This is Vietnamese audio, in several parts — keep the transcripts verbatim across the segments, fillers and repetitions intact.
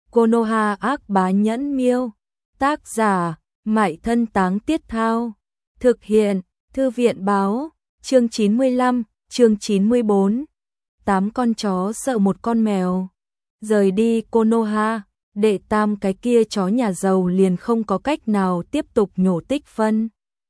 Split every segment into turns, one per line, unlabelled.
Konoha ác bá nhẫn miêu. Tác giả, Mại Thân Táng Tiết Thao. Thực hiện, Thư viện Báo. Chương chín mươi lăm, chương chín mươi bốn. Tám con chó sợ một con mèo. Rời đi Konoha, đệ tam cái kia chó nhà giàu liền không có cách nào tiếp tục nhổ tích phân.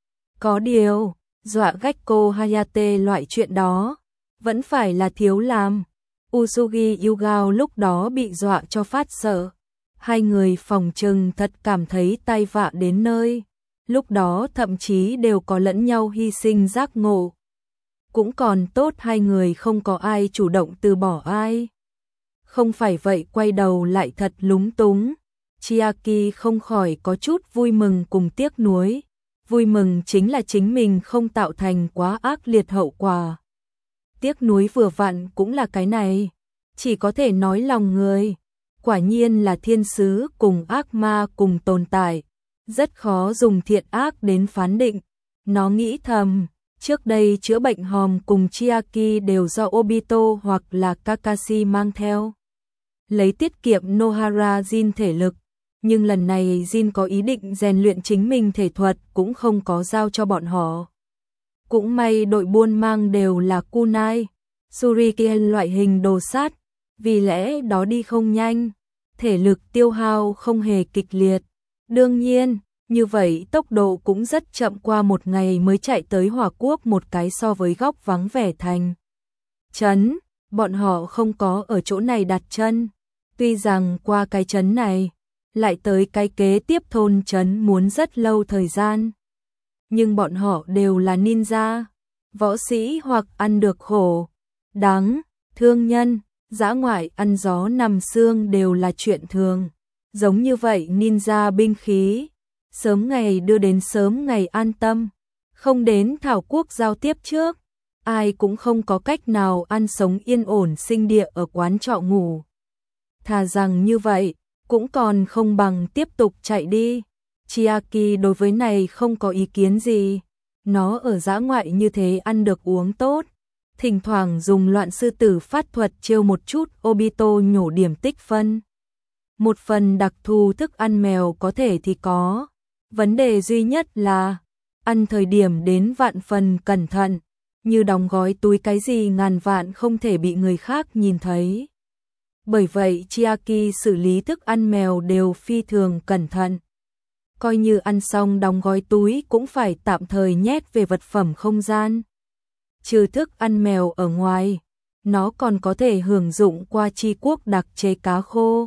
Có điều, dọa Gekko Hayate loại chuyện đó, vẫn phải là thiếu làm. Usugi Yugao lúc đó bị dọa cho phát sợ. Hai người phòng trừng thật cảm thấy tai vạ đến nơi. Lúc đó thậm chí đều có lẫn nhau hy sinh giác ngộ. Cũng còn tốt hai người không có ai chủ động từ bỏ ai. Không phải vậy quay đầu lại thật lúng túng. Chiaki không khỏi có chút vui mừng cùng tiếc nuối. Vui mừng chính là chính mình không tạo thành quá ác liệt hậu quả. Tiếc nuối vừa vặn cũng là cái này. Chỉ có thể nói lòng người. Quả nhiên là thiên sứ cùng ác ma cùng tồn tại. Rất khó dùng thiện ác đến phán định. Nó nghĩ thầm, trước đây chữa bệnh hòm cùng Chiaki đều do Obito hoặc là Kakashi mang theo. Lấy tiết kiệm Nohara Jin thể lực. Nhưng lần này Jin có ý định rèn luyện chính mình thể thuật cũng không có giao cho bọn họ. Cũng may đội buôn mang đều là kunai, shuriken loại hình đồ sát, vì lẽ đó đi không nhanh, thể lực tiêu hao không hề kịch liệt. Đương nhiên, như vậy tốc độ cũng rất chậm, qua một ngày mới chạy tới Hỏa Quốc một cái so với góc vắng vẻ thành trấn, bọn họ không có ở chỗ này đặt chân. Tuy rằng qua cái trấn này, lại tới cái kế tiếp thôn trấn muốn rất lâu thời gian. Nhưng bọn họ đều là ninja, võ sĩ hoặc ăn được khổ, đắng, thương nhân, dã ngoại ăn gió nằm xương đều là chuyện thường. Giống như vậy ninja binh khí, sớm ngày đưa đến sớm ngày an tâm, không đến Thảo Quốc giao tiếp trước, ai cũng không có cách nào ăn sống yên ổn sinh địa ở quán trọ ngủ. Thà rằng như vậy, cũng còn không bằng tiếp tục chạy đi. Chiaki đối với này không có ý kiến gì. Nó ở dã ngoại như thế ăn được uống tốt. Thỉnh thoảng dùng loạn sư tử phát thuật trêu một chút Obito nhổ điểm tích phân. Một phần đặc thù thức ăn mèo có thể thì có. Vấn đề duy nhất là ăn thời điểm đến vạn phần cẩn thận. Như đóng gói túi cái gì ngàn vạn không thể bị người khác nhìn thấy. Bởi vậy Chiaki xử lý thức ăn mèo đều phi thường cẩn thận. Coi như ăn xong đóng gói túi cũng phải tạm thời nhét về vật phẩm không gian. Trừ thức ăn mèo ở ngoài, nó còn có thể hưởng dụng qua Chi Quốc đặc chế cá khô.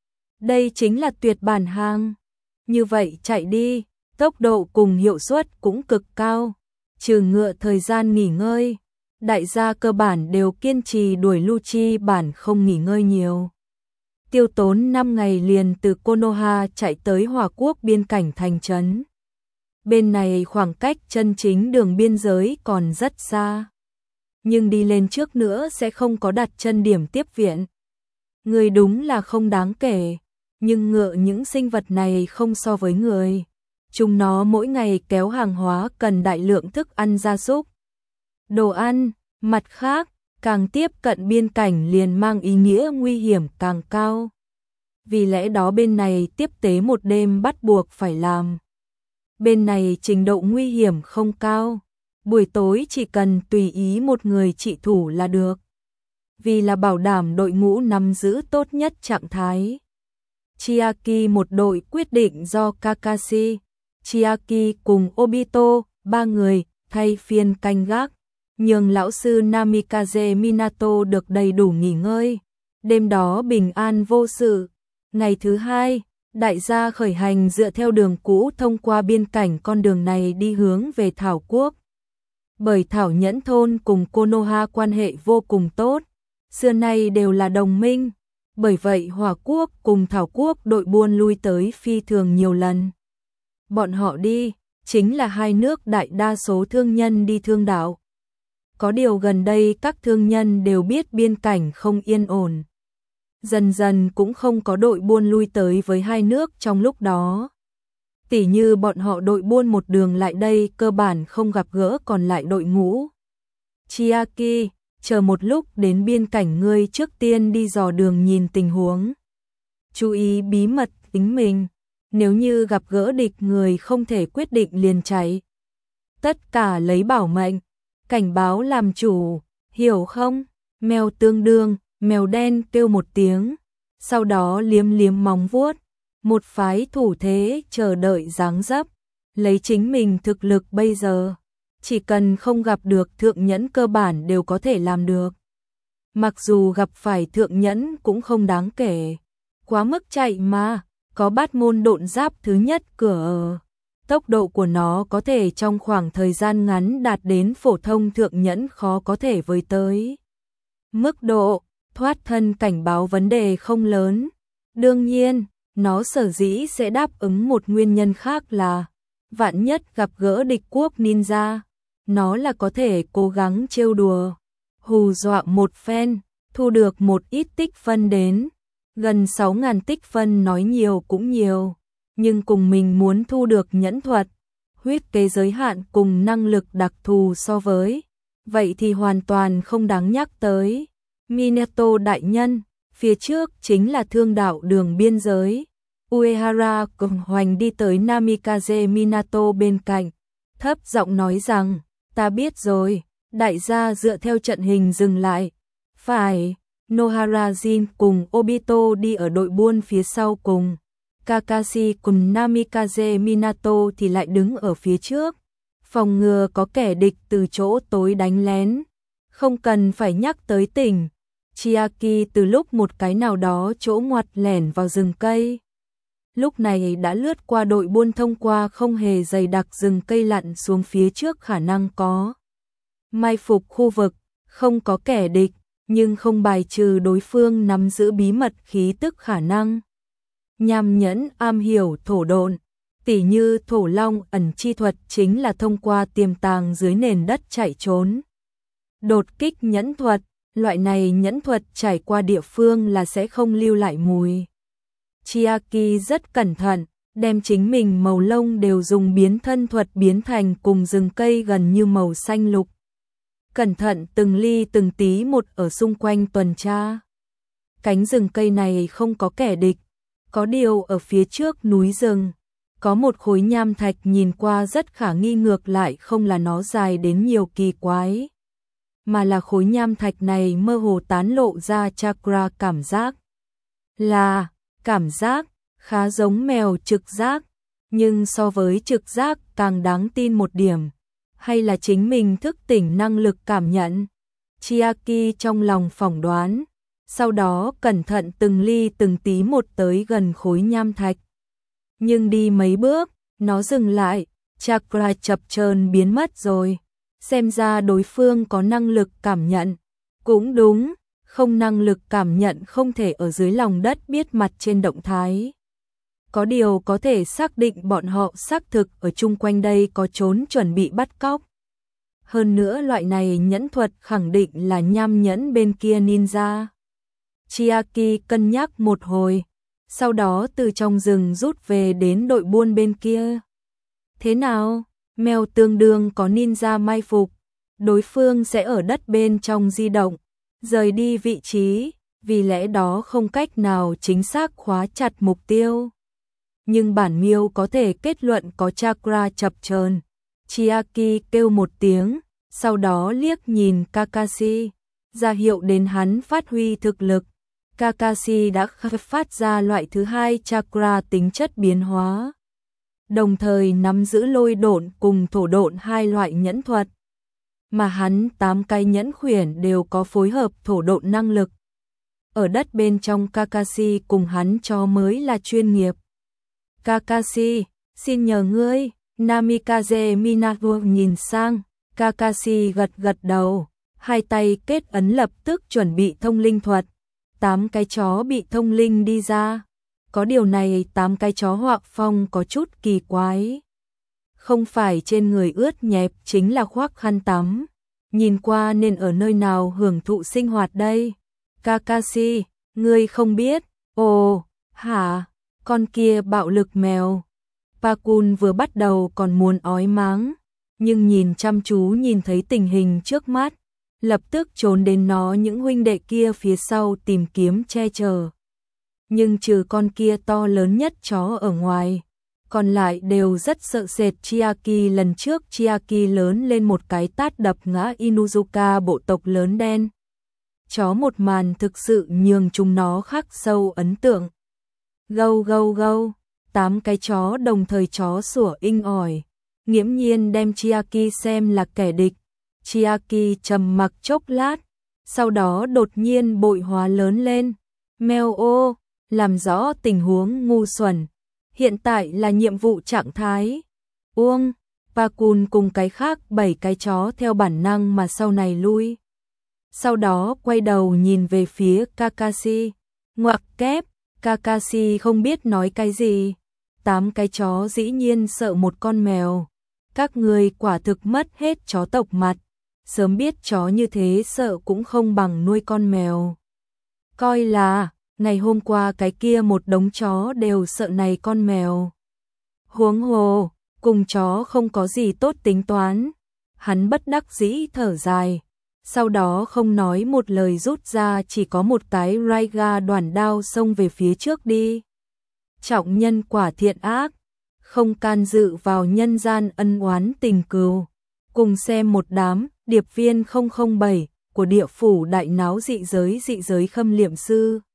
Đây chính là tuyệt bản hàng. Như vậy chạy đi, tốc độ cùng hiệu suất cũng cực cao. Trừ ngựa thời gian nghỉ ngơi, đại gia cơ bản đều kiên trì đuổi Lucci bản không nghỉ ngơi nhiều. Tiêu tốn năm ngày liền từ Konoha chạy tới Hỏa Quốc biên cảnh thành trấn. Bên này khoảng cách chân chính đường biên giới còn rất xa. Nhưng đi lên trước nữa sẽ không có đặt chân điểm tiếp viện. Người đúng là không đáng kể, nhưng ngựa những sinh vật này không so với người. Chúng nó mỗi ngày kéo hàng hóa cần đại lượng thức ăn gia súc. Đồ ăn, mặt khác, càng tiếp cận biên cảnh liền mang ý nghĩa nguy hiểm càng cao. Vì lẽ đó bên này tiếp tế một đêm bắt buộc phải làm. Bên này trình độ nguy hiểm không cao. Buổi tối chỉ cần tùy ý một người trị thủ là được. Vì là bảo đảm đội ngũ nắm giữ tốt nhất trạng thái. Chiaki một đội quyết định do Kakashi, Chiaki cùng Obito, ba người, thay phiên canh gác. Nhường lão sư Namikaze Minato được đầy đủ nghỉ ngơi. Đêm đó bình an vô sự. Ngày thứ hai, đại gia khởi hành dựa theo đường cũ thông qua biên cảnh con đường này đi hướng về Thảo Quốc. Bởi Thảo Nhẫn Thôn cùng Konoha quan hệ vô cùng tốt, xưa nay đều là đồng minh. Bởi vậy Hỏa Quốc cùng Thảo Quốc đội buôn lui tới phi thường nhiều lần. Bọn họ đi, chính là hai nước đại đa số thương nhân đi thương đạo. Có điều gần đây các thương nhân đều biết biên cảnh không yên ổn. Dần dần cũng không có đội buôn lui tới với hai nước trong lúc đó. Tỉ như bọn họ đội buôn một đường lại đây cơ bản không gặp gỡ còn lại đội ngũ. Chiaki, chờ một lúc đến biên cảnh ngươi trước tiên đi dò đường nhìn tình huống. chú ý bí mật tính mình, nếu như gặp gỡ địch người không thể quyết định liền chạy. Tất cả lấy bảo mệnh, cảnh báo làm chủ, hiểu không? Mèo tương đương, mèo đen kêu một tiếng, sau đó liếm liếm móng vuốt, một phái thủ thế chờ đợi giáng dấp, lấy chính mình thực lực bây giờ, chỉ cần không gặp được thượng nhẫn cơ bản đều có thể làm được. Mặc dù gặp phải thượng nhẫn cũng không đáng kể, quá mức chạy mà, có bát môn độn giáp thứ nhất cửa ở. Tốc độ của nó có thể trong khoảng thời gian ngắn đạt đến phổ thông thượng nhẫn khó có thể với tới. Mức độ thoát thân cảnh báo vấn đề không lớn. Đương nhiên, nó sở dĩ sẽ đáp ứng một nguyên nhân khác là vạn nhất gặp gỡ địch quốc ninja, nó là có thể cố gắng trêu đùa, hù dọa một phen, thu được một ít tích phân đến. Gần sáu nghìn tích phân nói nhiều cũng nhiều, nhưng cùng mình muốn thu được nhẫn thuật, huyết kế giới hạn cùng năng lực đặc thù so với, vậy thì hoàn toàn không đáng nhắc tới. Minato đại nhân, phía trước chính là thương đạo đường biên giới. Uehara cùng hoành đi tới Namikaze Minato bên cạnh, thấp giọng nói rằng, ta biết rồi, đại gia dựa theo trận hình dừng lại. Phải, Nohara Jin cùng Obito đi ở đội buôn phía sau cùng. Kakashi cùng Namikaze Minato thì lại đứng ở phía trước, phòng ngừa có kẻ địch từ chỗ tối đánh lén. Không cần phải nhắc tới tỉnh, Chiaki từ lúc một cái nào đó chỗ ngoặt lẻn vào rừng cây. Lúc này đã lướt qua đội buôn thông qua không hề dày đặc rừng cây lặn xuống phía trước khả năng có mai phục khu vực, không có kẻ địch, nhưng không bài trừ đối phương nắm giữ bí mật khí tức khả năng. Nham nhẫn am hiểu thổ độn, tỉ như thổ long ẩn chi thuật chính là thông qua tiềm tàng dưới nền đất chạy trốn. Đột kích nhẫn thuật, loại này nhẫn thuật trải qua địa phương là sẽ không lưu lại mùi. Chiaki rất cẩn thận, đem chính mình màu lông đều dùng biến thân thuật biến thành cùng rừng cây gần như màu xanh lục. Cẩn thận từng ly từng tí một ở xung quanh tuần tra. Cánh rừng cây này không có kẻ địch, có điều ở phía trước núi rừng, có một khối nham thạch nhìn qua rất khả nghi, ngược lại không là nó dài đến nhiều kỳ quái, mà là khối nham thạch này mơ hồ tán lộ ra chakra cảm giác. Là cảm giác khá giống mèo trực giác, nhưng so với trực giác càng đáng tin một điểm, hay là chính mình thức tỉnh năng lực cảm nhận. Chiaki trong lòng phỏng đoán, sau đó cẩn thận từng ly từng tí một tới gần khối nham thạch. Nhưng đi mấy bước, nó dừng lại, chakra chập chờn biến mất rồi. Xem ra đối phương có năng lực cảm nhận. Cũng đúng, không năng lực cảm nhận không thể ở dưới lòng đất biết mặt trên động thái. Có điều có thể xác định bọn họ xác thực ở chung quanh đây có trốn chuẩn bị bắt cóc. Hơn nữa loại này nhẫn thuật khẳng định là nham nhẫn bên kia ninja. Chiaki cân nhắc một hồi, sau đó từ trong rừng rút về đến đội buôn bên kia. Thế nào? Mèo tương đương có ninja mai phục, đối phương sẽ ở đất bên trong di động, rời đi vị trí, vì lẽ đó không cách nào chính xác khóa chặt mục tiêu. Nhưng bản miêu có thể kết luận có chakra chập chờn. Chiaki kêu một tiếng, sau đó liếc nhìn Kakashi, ra hiệu đến hắn phát huy thực lực. Kakashi đã phát ra loại thứ hai chakra tính chất biến hóa, đồng thời nắm giữ lôi độn cùng thổ độn hai loại nhẫn thuật, mà hắn tám cái nhẫn khuyển đều có phối hợp thổ độn năng lực. Ở đất bên trong Kakashi cùng hắn cho mới là chuyên nghiệp. Kakashi, xin nhờ ngươi. Namikaze Minato nhìn sang, Kakashi gật gật đầu, hai tay kết ấn lập tức chuẩn bị thông linh thuật. Tám cái chó bị thông linh đi ra. Có điều này tám cái chó họa phong có chút kỳ quái. Không phải trên người ướt nhẹp chính là khoác khăn tắm. Nhìn qua nên ở nơi nào hưởng thụ sinh hoạt đây. Kakashi, ngươi không biết. Ồ, hả? Con kia bạo lực mèo. Pakun vừa bắt đầu còn muốn ói máng, nhưng nhìn chăm chú nhìn thấy tình hình trước mắt, lập tức trốn đến nó những huynh đệ kia phía sau tìm kiếm che chở. nhưng trừ con kia to lớn nhất chó ở ngoài, còn lại đều rất sợ sệt. Chiaki lần trước Chiaki lớn lên một cái tát đập ngã Inuzuka bộ tộc lớn đen. Chó một màn thực sự nhường chúng nó khắc sâu ấn tượng. Gâu gâu gâu, tám cái chó đồng thời chó sủa inh ỏi, nghiễm nhiên đem Chiaki xem là kẻ địch. Chiaki trầm mặc chốc lát, sau đó đột nhiên bội hóa lớn lên. Meo ô, làm rõ tình huống ngu xuẩn. Hiện tại là nhiệm vụ trạng thái. Uông, Pakun cùng cái khác bảy cái chó theo bản năng mà sau này lui. Sau đó quay đầu nhìn về phía Kakashi. Ngoặc kép, Kakashi không biết nói cái gì. Tám cái chó dĩ nhiên sợ một con mèo. Các người quả thực mất hết chó tộc mặt. Sớm biết chó như thế sợ cũng không bằng nuôi con mèo. Coi là, ngày hôm qua cái kia một đống chó đều sợ này con mèo. Huống hồ, cùng chó không có gì tốt tính toán. Hắn bất đắc dĩ thở dài. Sau đó không nói một lời rút ra chỉ có một cái Raiga đoản đao xông về phía trước đi. Trọng nhân quả thiện ác, không can dự vào nhân gian ân oán tình cừu. Cùng xem một đám điệp viên không không bảy của địa phủ đại náo dị giới dị giới khâm liệm sư.